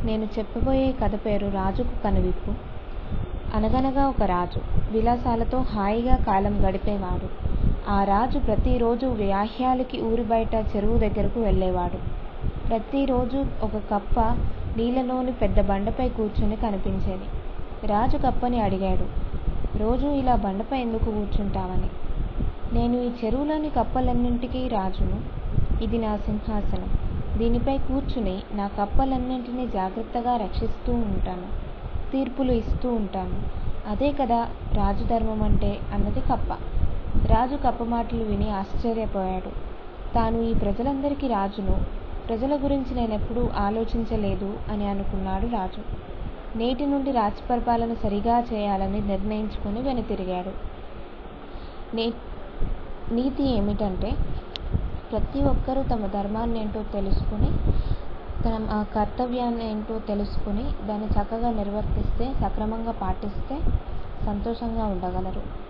నేను చెప్పబోయే కథ పేరు రాజుకు కనువిప్పు. అనగనగా ఒక రాజు విలాసాలతో హాయిగా కాలం గడిపేవాడు. ఆ రాజు ప్రతిరోజు వ్యాహ్యాలకి ఊరి బయట చెరువు దగ్గరకు వెళ్ళేవాడు. ప్రతిరోజు ఒక కప్ప నీళ్ళలోని పెద్ద బండపై కూర్చుని కనిపించేది. రాజు కప్పని అడిగాడు, రోజూ ఇలా బండపై ఎందుకు కూర్చుంటావని. నేను ఈ చెరువులోని కప్పలన్నింటికీ రాజును. ఇది నా సింహాసనం. దీనిపై కూర్చుని నా కప్పలన్నింటినీ జాగ్రత్తగా రక్షిస్తూ ఉంటాను, తీర్పులు ఇస్తూ ఉంటాను. అదే కదా రాజధర్మం అంటే అన్నది కప్ప. రాజు కప్ప మాటలు విని ఆశ్చర్యపోయాడు. తాను ఈ ప్రజలందరికీ రాజును, ప్రజల గురించి నేనెప్పుడూ ఆలోచించలేదు అని అనుకున్నాడు రాజు. నేటి నుండి రాజ్య పరిపాలన సరిగా చేయాలని నిర్ణయించుకుని వెనుతిరిగాడు. నీతి ఏమిటంటే ప్రతి ఒక్కరూ తమ ధర్మాన్నేంటో తెలుసుకుని, తమ కర్తవ్యాన్ని ఏంటో తెలుసుకుని దాన్ని చక్కగా నిర్వర్తిస్తే, సక్రమంగా పాటిస్తే సంతోషంగా ఉండగలరు.